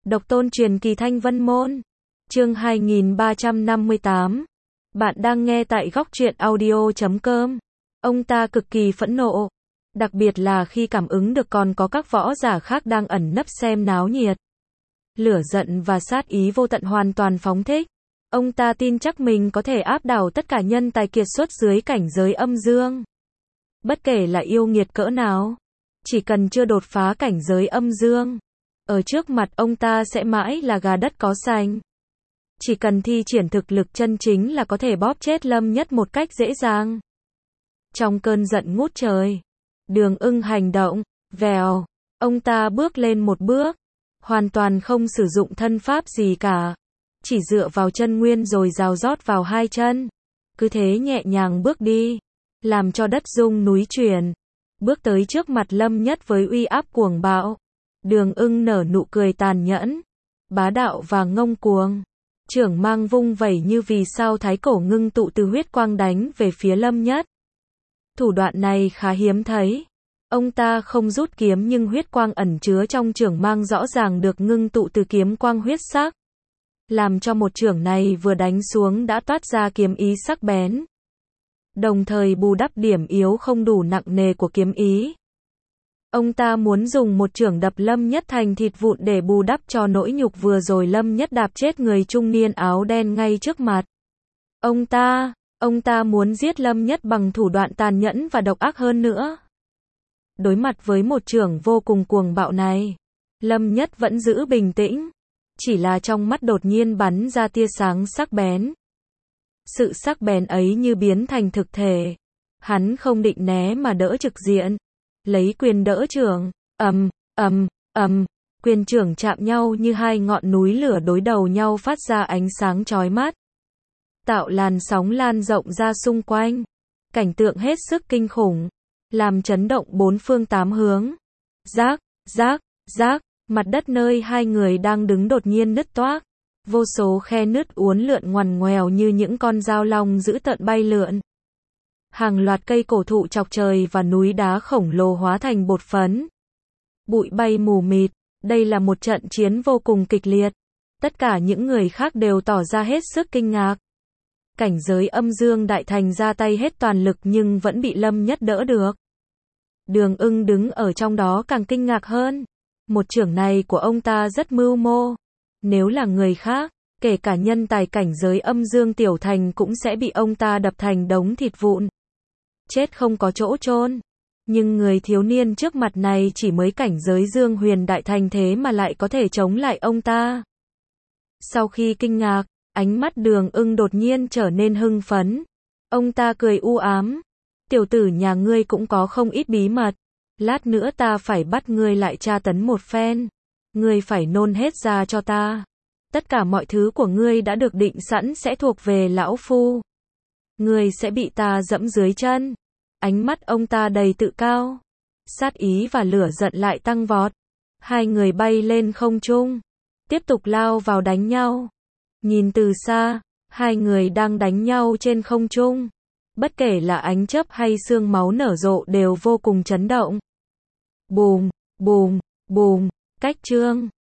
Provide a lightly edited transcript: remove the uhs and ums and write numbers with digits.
Độc tôn truyền kỳ Thanh Vân Môn. Chương 2358. Bạn đang nghe tại góc truyện audio.com. Ông ta cực kỳ phẫn nộ. Đặc biệt là khi cảm ứng được còn có các võ giả khác đang ẩn nấp xem náo nhiệt. Lửa giận và sát ý vô tận hoàn toàn phóng thích. Ông ta tin chắc mình có thể áp đảo tất cả nhân tài kiệt xuất dưới cảnh giới âm dương. Bất kể là yêu nghiệt cỡ nào, chỉ cần chưa đột phá cảnh giới âm dương, ở trước mặt ông ta sẽ mãi là gà đất có sành. Chỉ cần thi triển thực lực chân chính là có thể bóp chết Lâm Nhất một cách dễ dàng. Trong cơn giận ngút trời, Đường Ưng hành động, vèo, ông ta bước lên một bước, hoàn toàn không sử dụng thân pháp gì cả, chỉ dựa vào chân nguyên rồi dào rót vào hai chân, cứ thế nhẹ nhàng bước đi, làm cho đất rung núi chuyển, bước tới trước mặt Lâm Nhất với uy áp cuồng bạo. Đường Ưng nở nụ cười tàn nhẫn, bá đạo và ngông cuồng, trưởng mang vung vẩy như vì sao thái cổ ngưng tụ từ huyết quang đánh về phía Lâm Nhất. Thủ đoạn này khá hiếm thấy. Ông ta không rút kiếm nhưng huyết quang ẩn chứa trong chưởng mang rõ ràng được ngưng tụ từ kiếm quang huyết sắc, làm cho một chưởng này vừa đánh xuống đã toát ra kiếm ý sắc bén, đồng thời bù đắp điểm yếu không đủ nặng nề của kiếm ý. Ông ta muốn dùng một chưởng đập Lâm Nhất thành thịt vụn để bù đắp cho nỗi nhục vừa rồi Lâm Nhất đạp chết người trung niên áo đen ngay trước mặt. Ông ta muốn giết Lâm Nhất bằng thủ đoạn tàn nhẫn và độc ác hơn nữa. Đối mặt với một chưởng vô cùng cuồng bạo này, Lâm Nhất vẫn giữ bình tĩnh, chỉ là trong mắt đột nhiên bắn ra tia sáng sắc bén. Sự sắc bén ấy như biến thành thực thể. Hắn không định né mà đỡ trực diện, lấy quyền đỡ chưởng, quyền chưởng chạm nhau như hai ngọn núi lửa đối đầu nhau phát ra ánh sáng chói mắt, tạo làn sóng lan rộng ra xung quanh, cảnh tượng hết sức kinh khủng, làm chấn động bốn phương tám hướng. Rác, rác, rác, mặt đất nơi hai người đang đứng đột nhiên nứt toác, vô số khe nứt uốn lượn ngoằn ngoèo như những con dao long dữ tợn bay lượn. Hàng loạt cây cổ thụ chọc trời và núi đá khổng lồ hóa thành bột phấn. Bụi bay mù mịt, đây là một trận chiến vô cùng kịch liệt. Tất cả những người khác đều tỏ ra hết sức kinh ngạc. Cảnh giới âm dương đại thành ra tay hết toàn lực nhưng vẫn bị Lâm Nhất đỡ được. Đường Ưng đứng ở trong đó càng kinh ngạc hơn. Một chưởng này của ông ta rất mưu mô. Nếu là người khác, kể cả nhân tài cảnh giới âm dương tiểu thành cũng sẽ bị ông ta đập thành đống thịt vụn, chết không có chỗ chôn. Nhưng người thiếu niên trước mặt này chỉ mới cảnh giới dương huyền đại thành thế mà lại có thể chống lại ông ta. Sau khi kinh ngạc, ánh mắt Đường Ưng đột nhiên trở nên hưng phấn. Ông ta cười u ám. Tiểu tử nhà ngươi cũng có không ít bí mật. Lát nữa ta phải bắt ngươi lại tra tấn một phen. Ngươi phải nôn hết ra cho ta. Tất cả mọi thứ của ngươi đã được định sẵn sẽ thuộc về lão phu. Ngươi sẽ bị ta dẫm dưới chân. Ánh mắt ông ta đầy tự cao. Sát ý và lửa giận lại tăng vọt. Hai người bay lên không trung, tiếp tục lao vào đánh nhau. Nhìn từ xa, hai người đang đánh nhau trên không trung. Bất kể là ánh chớp hay xương máu nở rộ đều vô cùng chấn động. Bùm, bùm, bùm, cách chương.